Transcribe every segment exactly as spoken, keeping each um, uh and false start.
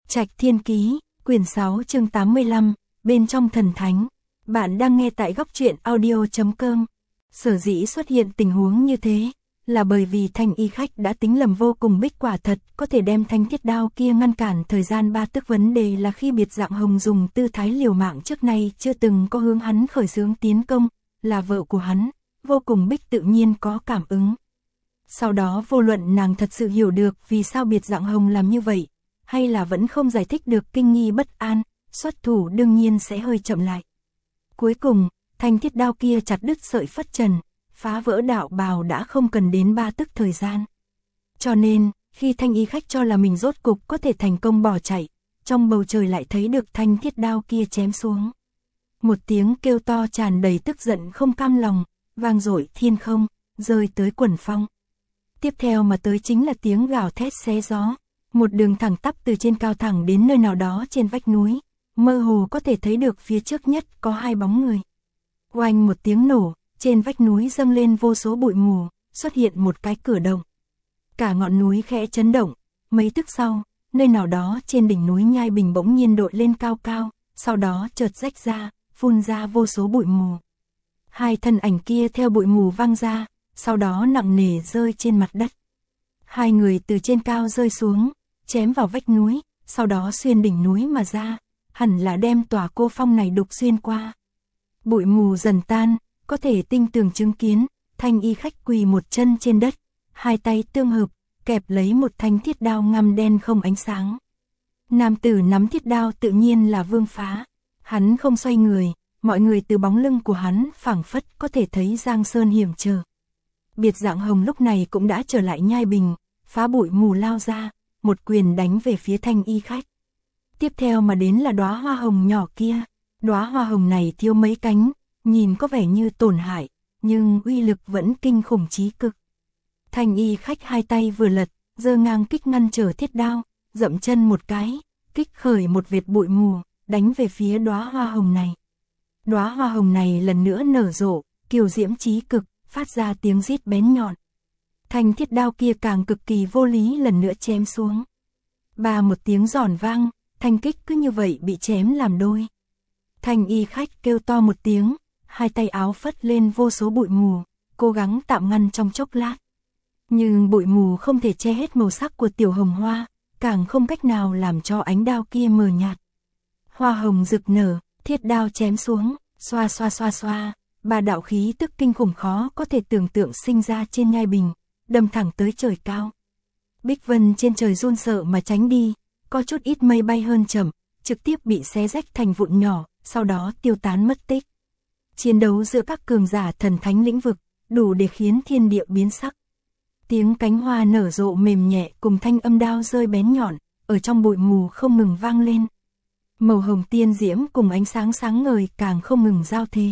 Trạch Thiên Ký, quyển sáu chương tám mươi lăm, bên trong thần thánh. Bạn đang nghe tại góc truyện audio chấm com. Sở dĩ xuất hiện tình huống như thế, là bởi vì Thanh Y Khách đã tính lầm vô cùng bích quả thật, có thể đem thanh thiết đao kia ngăn cản thời gian ba tức. Vấn đề là khi biệt dạng hồng dùng tư thái liều mạng trước nay chưa từng có hướng hắn khởi xướng tiến công, là vợ của hắn, vô cùng bích tự nhiên có cảm ứng. Sau đó vô luận nàng thật sự hiểu được vì sao biệt dạng hồng làm như vậy, hay là vẫn không giải thích được kinh nghi bất an, xuất thủ đương nhiên sẽ hơi chậm lại. Cuối cùng, thanh thiết đao kia chặt đứt sợi phất trần, phá vỡ đạo bào đã không cần đến ba tức thời gian. Cho nên, khi Thanh Y Khách cho là mình rốt cục có thể thành công bỏ chạy, trong bầu trời lại thấy được thanh thiết đao kia chém xuống. Một tiếng kêu to tràn đầy tức giận không cam lòng, vang dội thiên không, rơi tới quần phong. Tiếp theo mà tới chính là tiếng gào thét xé gió, một đường thẳng tắp từ trên cao thẳng đến nơi nào đó trên vách núi, mơ hồ có thể thấy được phía trước nhất có hai bóng người. Oanh một tiếng nổ, trên vách núi dâng lên vô số bụi mù, xuất hiện một cái cửa động. Cả ngọn núi khẽ chấn động, mấy tức sau, nơi nào đó trên đỉnh núi Nhai Bình bỗng nhiên đội lên cao cao, sau đó chợt rách ra, phun ra vô số bụi mù. Hai thân ảnh kia theo bụi mù văng ra, sau đó nặng nề rơi trên mặt đất. Hai người từ trên cao rơi xuống, chém vào vách núi, sau đó xuyên đỉnh núi mà ra, hẳn là đem tòa cô phong này đục xuyên qua. Bụi mù dần tan, có thể tinh tường chứng kiến, Thanh Y Khách quỳ một chân trên đất, hai tay tương hợp, kẹp lấy một thanh thiết đao ngăm đen không ánh sáng. Nam tử nắm thiết đao tự nhiên là Vương Phá, hắn không xoay người, mọi người từ bóng lưng của hắn phảng phất có thể thấy giang sơn hiểm trở. Biệt dạng hồng lúc này cũng đã trở lại Nhai Bình, phá bụi mù lao ra, một quyền đánh về phía Thanh Y Khách. Tiếp theo mà đến là đóa hoa hồng nhỏ kia, đóa hoa hồng này thiếu mấy cánh, nhìn có vẻ như tổn hại, nhưng uy lực vẫn kinh khủng chí cực. Thanh Y Khách hai tay vừa lật, giơ ngang kích ngăn trở thiết đao, dậm chân một cái, kích khởi một vệt bụi mù, đánh về phía đóa hoa hồng này. Đóa hoa hồng này lần nữa nở rộ, kiều diễm chí cực, phát ra tiếng rít bén nhọn. Thanh thiết đao kia càng cực kỳ vô lý lần nữa chém xuống. Ba một tiếng giòn vang, thanh kích cứ như vậy bị chém làm đôi. Thanh Y Khách kêu to một tiếng, hai tay áo phất lên vô số bụi mù, cố gắng tạm ngăn trong chốc lát. Nhưng bụi mù không thể che hết màu sắc của tiểu hồng hoa, càng không cách nào làm cho ánh đao kia mờ nhạt. Hoa hồng rực nở, thiết đao chém xuống, xoa xoa xoa xoa, ba đạo khí tức kinh khủng khó có thể tưởng tượng sinh ra trên Nhai Bình, đâm thẳng tới trời cao. Bích vân trên trời run sợ mà tránh đi, có chút ít mây bay hơn chậm, trực tiếp bị xé rách thành vụn nhỏ, sau đó tiêu tán mất tích. Chiến đấu giữa các cường giả thần thánh lĩnh vực, đủ để khiến thiên địa biến sắc. Tiếng cánh hoa nở rộ mềm nhẹ cùng thanh âm đao rơi bén nhọn, ở trong bụi mù không ngừng vang lên. Màu hồng tiên diễm cùng ánh sáng sáng ngời càng không ngừng giao thế.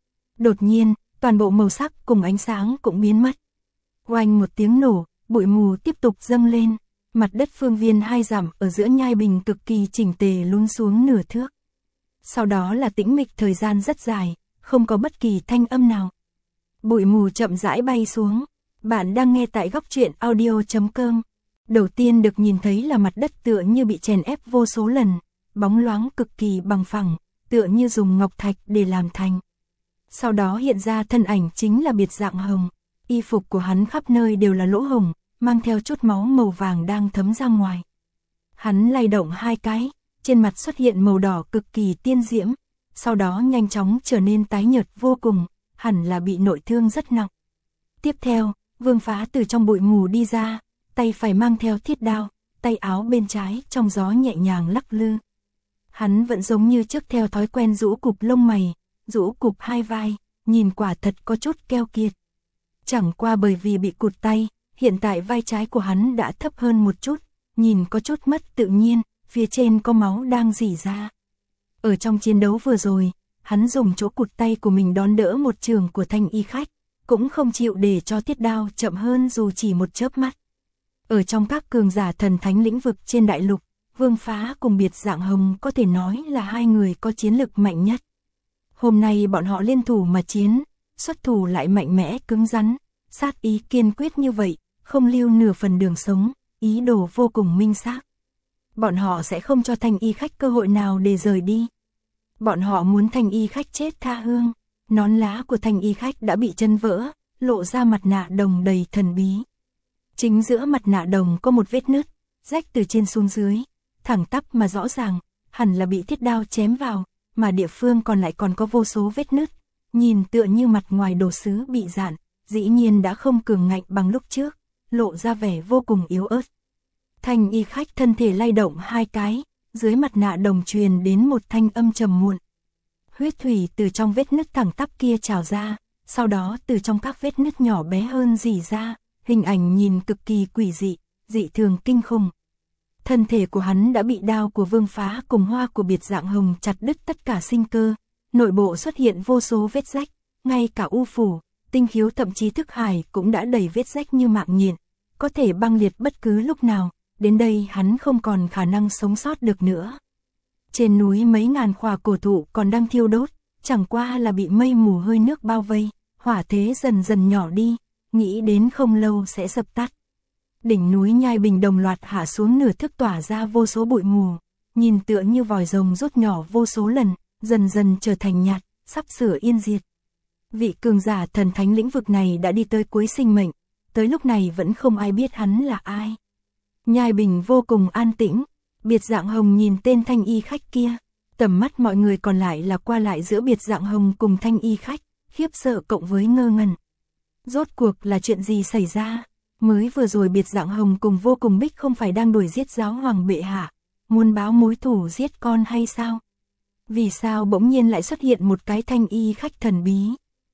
Đột nhiên, toàn bộ màu sắc cùng ánh sáng cũng biến mất. Oanh một tiếng nổ, bụi mù tiếp tục dâng lên, mặt đất phương viên hai dặm ở giữa Nhai Bình cực kỳ chỉnh tề lún xuống nửa thước. Sau đó là tĩnh mịch thời gian rất dài, không có bất kỳ thanh âm nào. Bụi mù chậm rãi bay xuống. Bạn đang nghe tại góc truyện audio chấm com. Đầu tiên được nhìn thấy là mặt đất tựa như bị chèn ép vô số lần, bóng loáng cực kỳ bằng phẳng, tựa như dùng ngọc thạch để làm thành. Sau đó hiện ra thân ảnh chính là biệt dạng hồng, y phục của hắn khắp nơi đều là lỗ hồng, mang theo chút máu màu vàng đang thấm ra ngoài. Hắn lay động hai cái, trên mặt xuất hiện màu đỏ cực kỳ tiên diễm, sau đó nhanh chóng trở nên tái nhợt vô cùng, hẳn là bị nội thương rất nặng. Tiếp theo, Vương Phá từ trong bụi mù đi ra, tay phải mang theo thiết đao, tay áo bên trái trong gió nhẹ nhàng lắc lư. Hắn vẫn giống như trước theo thói quen rũ cụp lông mày, rũ cụp hai vai, nhìn quả thật có chút keo kiệt. Chẳng qua bởi vì bị cụt tay, hiện tại vai trái của hắn đã thấp hơn một chút, nhìn có chút mất tự nhiên, phía trên có máu đang rỉ ra. Ở trong chiến đấu vừa rồi, hắn dùng chỗ cụt tay của mình đón đỡ một trường của Thanh Y Khách, cũng không chịu để cho thiết đao chậm hơn dù chỉ một chớp mắt. Ở trong các cường giả thần thánh lĩnh vực trên đại lục, Vương Phá cùng biệt dạng hồng có thể nói là hai người có chiến lực mạnh nhất. Hôm nay bọn họ liên thủ mà chiến, xuất thủ lại mạnh mẽ cứng rắn, sát ý kiên quyết như vậy, không lưu nửa phần đường sống, ý đồ vô cùng minh xác. Bọn họ sẽ không cho Thanh Y Khách cơ hội nào để rời đi. Bọn họ muốn Thanh Y Khách chết tha hương. Nón lá của Thanh Y Khách đã bị chân vỡ, lộ ra mặt nạ đồng đầy thần bí. Chính giữa mặt nạ đồng có một vết nứt, rách từ trên xuống dưới, thẳng tắp mà rõ ràng, hẳn là bị thiết đao chém vào, mà địa phương còn lại còn có vô số vết nứt, nhìn tựa như mặt ngoài đồ sứ bị rạn, dĩ nhiên đã không cường ngạnh bằng lúc trước, lộ ra vẻ vô cùng yếu ớt. Thanh Y Khách thân thể lay động hai cái, dưới mặt nạ đồng truyền đến một thanh âm trầm muộn. Huyết thủy từ trong vết nứt thẳng tắp kia trào ra, sau đó từ trong các vết nứt nhỏ bé hơn rỉ ra, hình ảnh nhìn cực kỳ quỷ dị, dị thường kinh khủng. Thân thể của hắn đã bị đao của Vương Phá cùng hoa của Biệt Dạng Hồng chặt đứt tất cả sinh cơ, nội bộ xuất hiện vô số vết rách, ngay cả u phủ, tinh khiếu thậm chí thức hải cũng đã đầy vết rách như mạng nhện, có thể băng liệt bất cứ lúc nào, đến đây hắn không còn khả năng sống sót được nữa. Trên núi mấy ngàn khỏa cổ thụ còn đang thiêu đốt, chẳng qua là bị mây mù hơi nước bao vây, hỏa thế dần dần nhỏ đi, nghĩ đến không lâu sẽ dập tắt. Đỉnh núi Nhai Bình đồng loạt hạ xuống nửa thước tỏa ra vô số bụi mù, nhìn tựa như vòi rồng rút nhỏ vô số lần, dần dần trở thành nhạt, sắp sửa yên diệt. Vị cường giả thần thánh lĩnh vực này đã đi tới cuối sinh mệnh, tới lúc này vẫn không ai biết hắn là ai. Nhai Bình vô cùng an tĩnh, Biệt Dạng Hồng nhìn tên Thanh Y Khách kia, tầm mắt mọi người còn lại là qua lại giữa Biệt Dạng Hồng cùng Thanh Y Khách, khiếp sợ cộng với ngơ ngẩn. Rốt cuộc là chuyện gì xảy ra? Mới vừa rồi Biệt Dạng Hồng cùng Vô Cùng Bích không phải đang đuổi giết giáo hoàng bệ hạ, muốn báo mối thù giết con hay sao? Vì sao bỗng nhiên lại xuất hiện một cái Thanh Y Khách thần bí?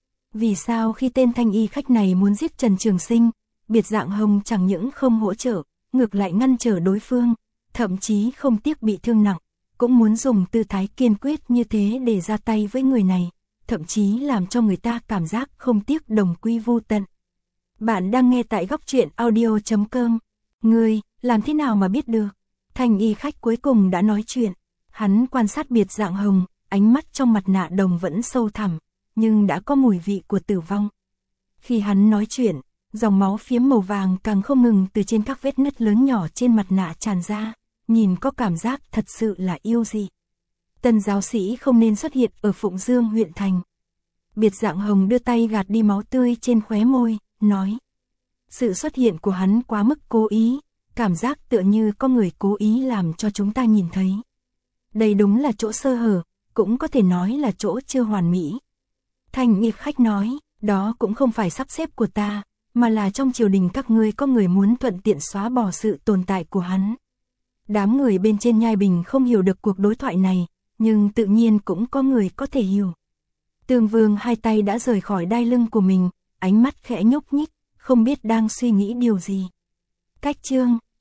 Vì sao khi tên Thanh Y Khách này muốn giết Trần Trường Sinh, Biệt Dạng Hồng chẳng những không hỗ trợ, ngược lại ngăn trở đối phương, thậm chí không tiếc bị thương nặng, cũng muốn dùng tư thái kiên quyết như thế để ra tay với người này, thậm chí làm cho người ta cảm giác không tiếc đồng quy vu tận. Bạn đang nghe tại góc truyện audio chấm com. Ngươi, làm thế nào mà biết được? Thanh Y Khách cuối cùng đã nói chuyện. Hắn quan sát Biệt Dạng Hồng, ánh mắt trong mặt nạ đồng vẫn sâu thẳm, nhưng đã có mùi vị của tử vong. Khi hắn nói chuyện, dòng máu phiếm màu vàng càng không ngừng từ trên các vết nứt lớn nhỏ trên mặt nạ tràn ra, nhìn có cảm giác thật sự là yêu dị. Tân giáo sĩ không nên xuất hiện ở Phụng Dương huyện thành. Biệt Dạng Hồng đưa tay gạt đi máu tươi trên khóe môi, nói. Sự xuất hiện của hắn quá mức cố ý, cảm giác tựa như có người cố ý làm cho chúng ta nhìn thấy. Đây đúng là chỗ sơ hở, cũng có thể nói là chỗ chưa hoàn mỹ. Thanh Y Khách nói, đó cũng không phải sắp xếp của ta, mà là trong triều đình các ngươi có người muốn thuận tiện xóa bỏ sự tồn tại của hắn. Đám người bên trên Nhai Bình không hiểu được cuộc đối thoại này, nhưng tự nhiên cũng có người có thể hiểu. Tường Vương hai tay đã rời khỏi đai lưng của mình, ánh mắt khẽ nhúc nhích, không biết đang suy nghĩ điều gì. Cách chương